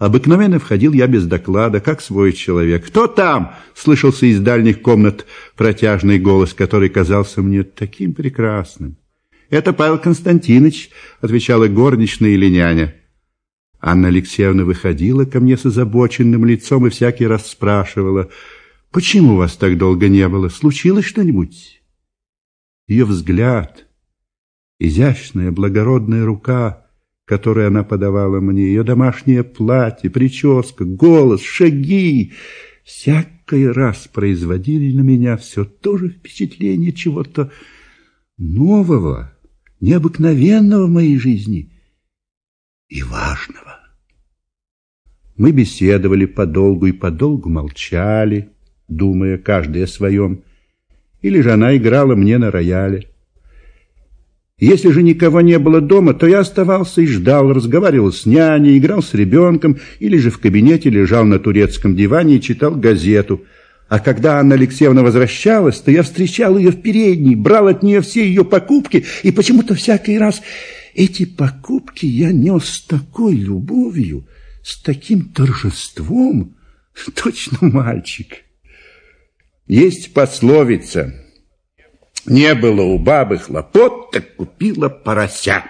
Обыкновенно входил я без доклада, как свой человек. «Кто там?» — слышался из дальних комнат протяжный голос, который казался мне таким прекрасным. «Это Павел Константинович», — отвечала горничная или няня. Анна Алексеевна выходила ко мне с озабоченным лицом и всякий раз спрашивала: «Почему вас так долго не было? Случилось что-нибудь?» Ее взгляд, изящная благородная рука, которую она подавала мне, ее домашнее платье, прическа, голос, шаги, всякий раз производили на меня все то же впечатление чего-то нового, необыкновенного в моей жизни и важного. Мы беседовали подолгу и подолгу молчали, думая каждый о своем, или же она играла мне на рояле. Если же никого не было дома, то я оставался и ждал, разговаривал с няней, играл с ребенком, или же в кабинете лежал на турецком диване и читал газету. А когда Анна Алексеевна возвращалась, то я встречал ее в передней, брал от нее все ее покупки, и почему-то всякий раз эти покупки я нес с такой любовью, с таким торжеством, точно мальчик. Есть пословица: «Не было у бабы хлопот, так купила порося».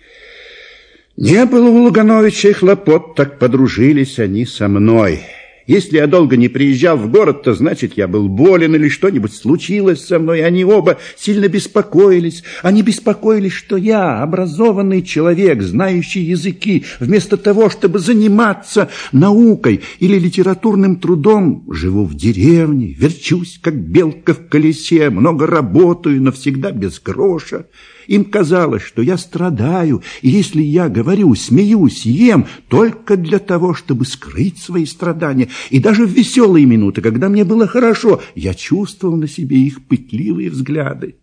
Не было у Лугановича хлопот, так подружились они со мной. Если я долго не приезжал в город, то значит, я был болен или что-нибудь случилось со мной. Они оба сильно беспокоились. Они беспокоились, что я, образованный человек, знающий языки, вместо того, чтобы заниматься наукой или литературным трудом, живу в деревне, верчусь, как белка в колесе, много работаю, но всегда без гроша. Им казалось, что я страдаю, и если я говорю, смеюсь, ем, только для того, чтобы скрыть свои страдания. И даже в веселые минуты, когда мне было хорошо, я чувствовал на себе их пытливые взгляды.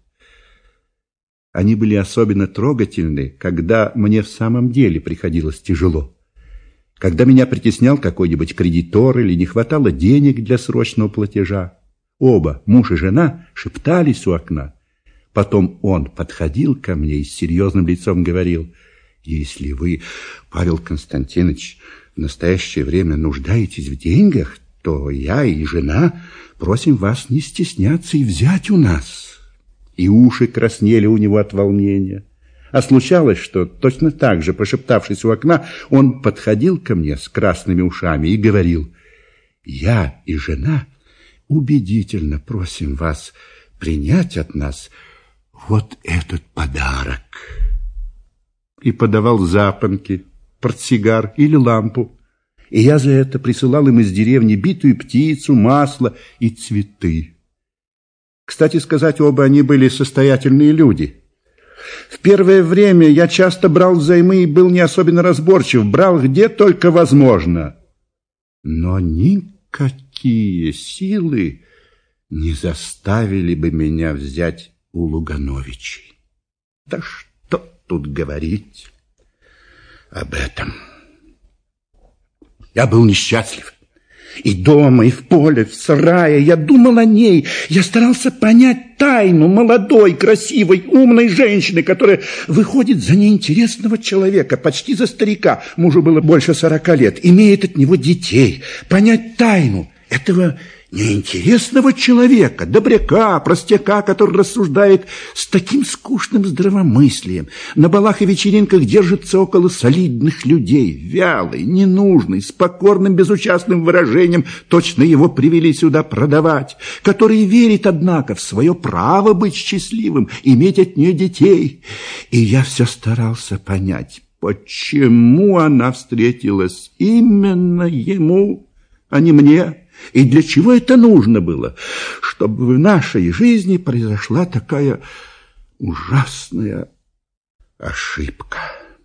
Они были особенно трогательны, когда мне в самом деле приходилось тяжело. Когда меня притеснял какой-нибудь кредитор или не хватало денег для срочного платежа. Оба, муж и жена, шептались у окна. Потом он подходил ко мне и с серьезным лицом говорил: «Если вы, Павел Константинович, в настоящее время нуждаетесь в деньгах, то я и жена просим вас не стесняться и взять у нас». И уши краснели у него от волнения. А случалось, что точно так же, пошептавшись у окна, он подходил ко мне с красными ушами и говорил: «Я и жена убедительно просим вас принять от нас вот этот подарок». И подавал запонки, портсигар или лампу. И я за это присылал им из деревни битую птицу, масло и цветы. Кстати сказать, оба они были состоятельные люди. В первое время я часто брал взаймы и был не особенно разборчив, брал где только возможно. Но никакие силы не заставили бы меня взять у Лугановичей. Да что тут говорить об этом? Я был несчастлив. И дома, и в поле, в сарае я думал о ней. Я старался понять тайну молодой, красивой, умной женщины, которая выходит за неинтересного человека, почти за старика, мужу было больше 40 лет, имеет от него детей. Понять тайну этого неинтересного человека, добряка, простяка, который рассуждает с таким скучным здравомыслием, на балах и вечеринках держится около солидных людей, вялый, ненужный, с покорным безучастным выражением, точно его привели сюда продавать, который верит, однако, в свое право быть счастливым, иметь от нее детей. И я все старался понять, почему она встретилась именно ему, а не мне. И для чего это нужно было? Чтобы в нашей жизни произошла такая ужасная ошибка.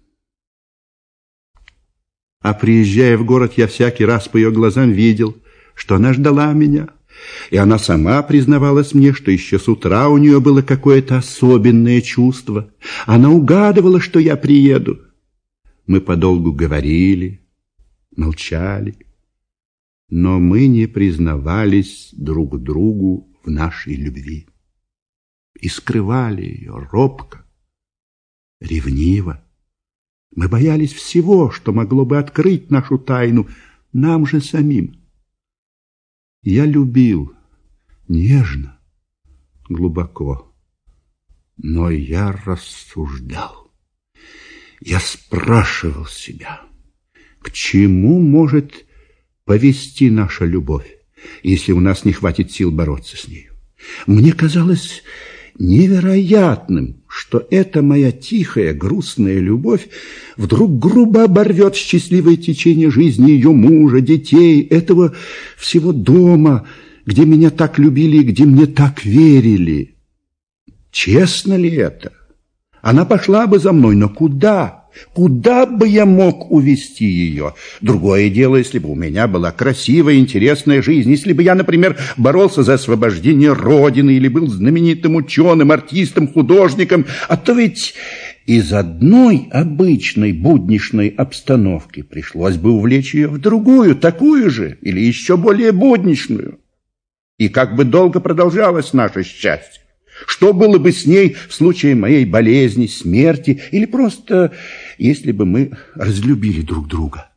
А приезжая в город, я всякий раз по ее глазам видел, что она ждала меня. И она сама признавалась мне, что еще с утра у нее было какое-то особенное чувство. Она угадывала, что я приеду. Мы подолгу говорили, молчали. Но мы не признавались друг другу в нашей любви и скрывали ее робко, ревниво. Мы боялись всего, что могло бы открыть нашу тайну нам же самим. Я любил нежно, глубоко, но я рассуждал. Я спрашивал себя, к чему может повести наша любовь, если у нас не хватит сил бороться с нею. Мне казалось невероятным, что эта моя тихая, грустная любовь вдруг грубо оборвет счастливое течение жизни ее мужа, детей, этого всего дома, где меня так любили и где мне так верили. Честно ли это? Она пошла бы за мной, но куда? Куда бы я мог увести ее? Другое дело, если бы у меня была красивая, интересная жизнь, если бы я, например, боролся за освобождение Родины или был знаменитым ученым, артистом, художником, а то ведь из одной обычной будничной обстановки пришлось бы увлечь ее в другую, такую же или еще более будничную. И как бы долго продолжалось наше счастье? Что было бы с ней в случае моей болезни, смерти или просто если бы мы разлюбили друг друга?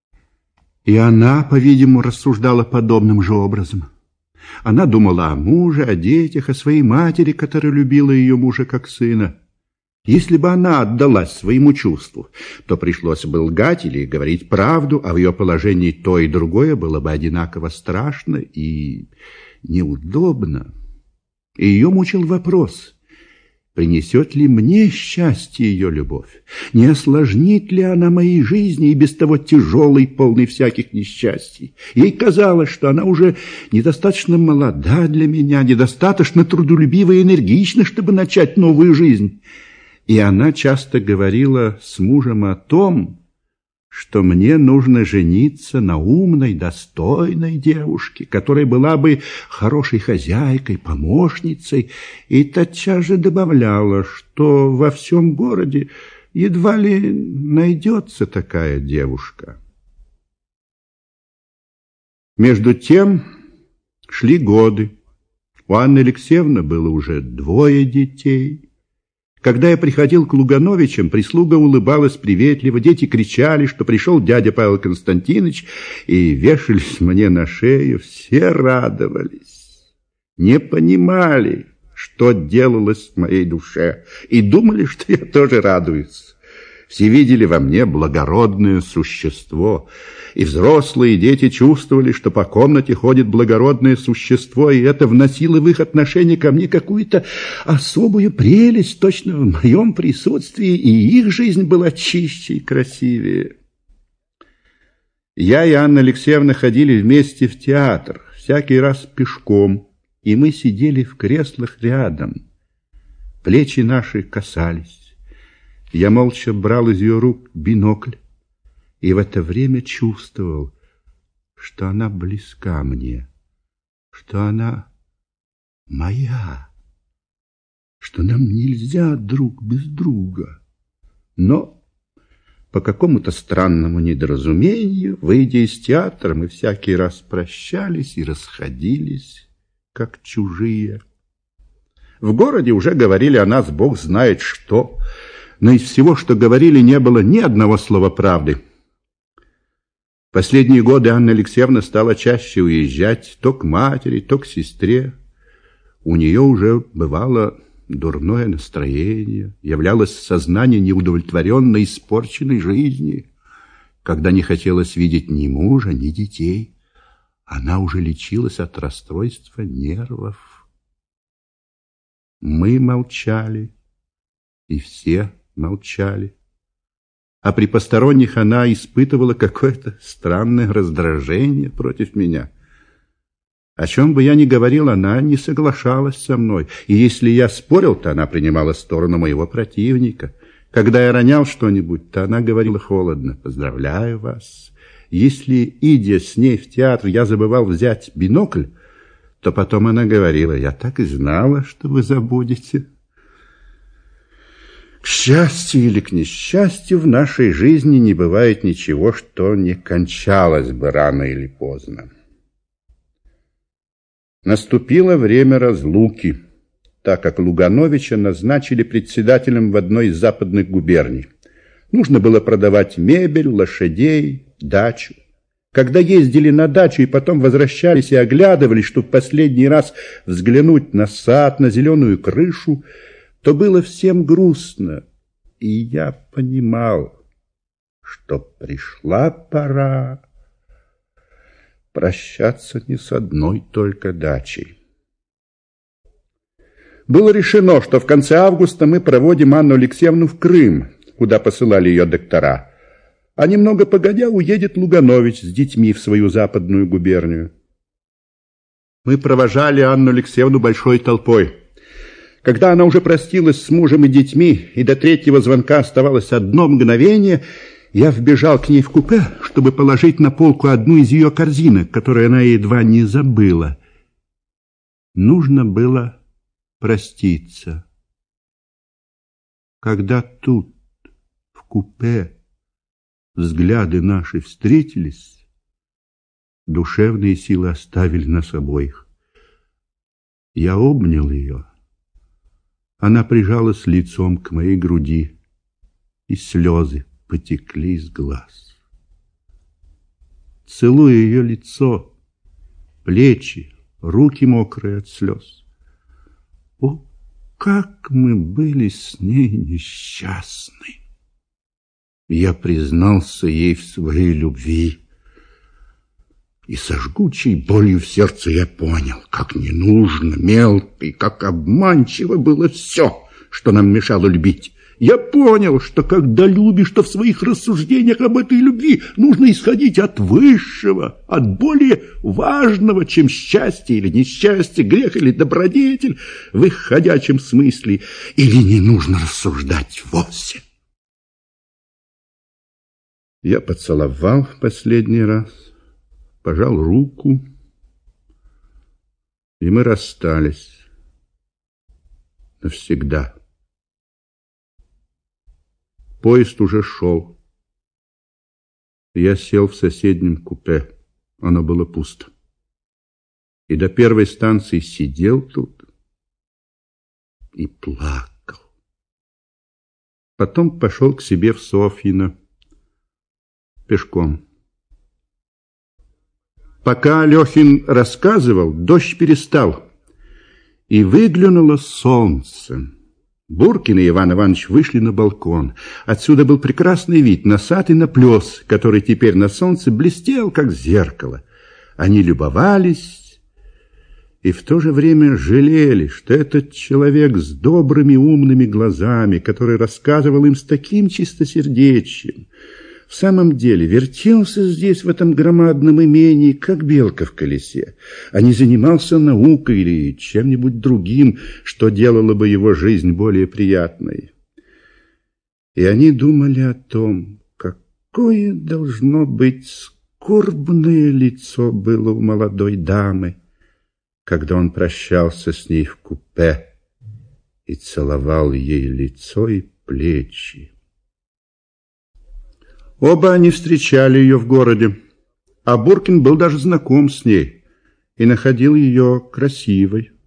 И она, по-видимому, рассуждала подобным же образом. Она думала о муже, о детях, о своей матери, которая любила ее мужа как сына. Если бы она отдалась своему чувству, то пришлось бы лгать или говорить правду, а в ее положении то и другое было бы одинаково страшно и неудобно. И ее мучил вопрос, принесет ли мне счастье ее любовь, не осложнит ли она моей жизни и без того тяжелой, полной всяких несчастий. Ей казалось, что она уже недостаточно молода для меня, недостаточно трудолюбива и энергична, чтобы начать новую жизнь. И она часто говорила с мужем о том, что мне нужно жениться на умной, достойной девушке, которая была бы хорошей хозяйкой, помощницей, и тотчас же добавляла, что во всем городе едва ли найдется такая девушка. Между тем шли годы. У Анны Алексеевны было уже 2 детей. Когда я приходил к Лугановичам, прислуга улыбалась приветливо, дети кричали, что пришел дядя Павел Константинович, и вешались мне на шею. Все радовались, не понимали, что делалось в моей душе, и думали, что я тоже радуюсь. Все видели во мне благородное существо, и взрослые, и дети чувствовали, что по комнате ходит благородное существо, и это вносило в их отношение ко мне какую-то особую прелесть, точно в моем присутствии, и их жизнь была чище и красивее. Я и Анна Алексеевна ходили вместе в театр, всякий раз пешком, и мы сидели в креслах рядом. Плечи наши касались. Я молча брал из ее рук бинокль и в это время чувствовал, что она близка мне, что она моя, что нам нельзя друг без друга. Но по какому-то странному недоразумению, выйдя из театра, мы всякий раз прощались и расходились, как чужие. В городе уже говорили о нас бог знает что, но из всего, что говорили, не было ни одного слова правды. Последние годы Анна Алексеевна стала чаще уезжать то к матери, то к сестре. У нее уже бывало дурное настроение, являлось сознание неудовлетворенной, испорченной жизни. Когда не хотелось видеть ни мужа, ни детей, она уже лечилась от расстройства нервов. Мы молчали, и все молчали. А при посторонних она испытывала какое-то странное раздражение против меня. О чем бы я ни говорил, она не соглашалась со мной. И если я спорил, то она принимала сторону моего противника. Когда я ронял что-нибудь, то она говорила холодно: «Поздравляю вас». Если, идя с ней в театр, я забывал взять бинокль, то потом она говорила: «Я так и знала, что вы забудете». К счастью или к несчастью, в нашей жизни не бывает ничего, что не кончалось бы рано или поздно. Наступило время разлуки, так как Лугановича назначили председателем в одной из западных губерний. Нужно было продавать мебель, лошадей, дачу. Когда ездили на дачу и потом возвращались и оглядывались, чтобы последний раз взглянуть на сад, на зеленую крышу, то было всем грустно. И я понимал, что пришла пора прощаться не с одной только дачей. Было решено, что в конце августа мы проводим Анну Алексеевну в Крым, куда посылали ее доктора, а немного погодя уедет Луганович с детьми в свою западную губернию. Мы провожали Анну Алексеевну большой толпой. Когда она уже простилась с мужем и детьми, и до третьего звонка оставалось одно мгновение, я вбежал к ней в купе, чтобы положить на полку одну из ее корзинок, которую она едва не забыла. Нужно было проститься. Когда тут, в купе, взгляды наши встретились, душевные силы оставили нас обоих. Я обнял ее. Она прижалась лицом к моей груди, и слезы потекли из глаз. Целуя ее лицо, плечи, руки мокрые от слез. О, как мы были с ней несчастны! Я признался ей в своей любви, и со жгучей болью в сердце я понял, как ненужно, мелко и как обманчиво было все, что нам мешало любить. Я понял, что когда любишь, то в своих рассуждениях об этой любви нужно исходить от высшего, от более важного, чем счастье или несчастье, грех или добродетель в их ходячем смысле, или не нужно рассуждать вовсе. Я поцеловал в последний раз, пожал руку, и мы расстались навсегда. Поезд уже шел. Я сел в соседнем купе. Оно было пусто. И до первой станции сидел тут и плакал. Потом пошел к себе в Софьино пешком. Пока Алехин рассказывал, дождь перестал, и выглянуло солнце. Буркин и Иван Иванович вышли на балкон. Отсюда был прекрасный вид на сад и на плес, который теперь на солнце блестел, как зеркало. Они любовались и в то же время жалели, что этот человек с добрыми умными глазами, который рассказывал им с таким чистосердечием, в самом деле вертелся здесь, в этом громадном имении, как белка в колесе, а не занимался наукой или чем-нибудь другим, что делало бы его жизнь более приятной. И они думали о том, какое должно быть скорбное лицо было у молодой дамы, когда он прощался с ней в купе и целовал ей лицо и плечи. Оба они встречали ее в городе, а Буркин был даже знаком с ней и находил ее красивой.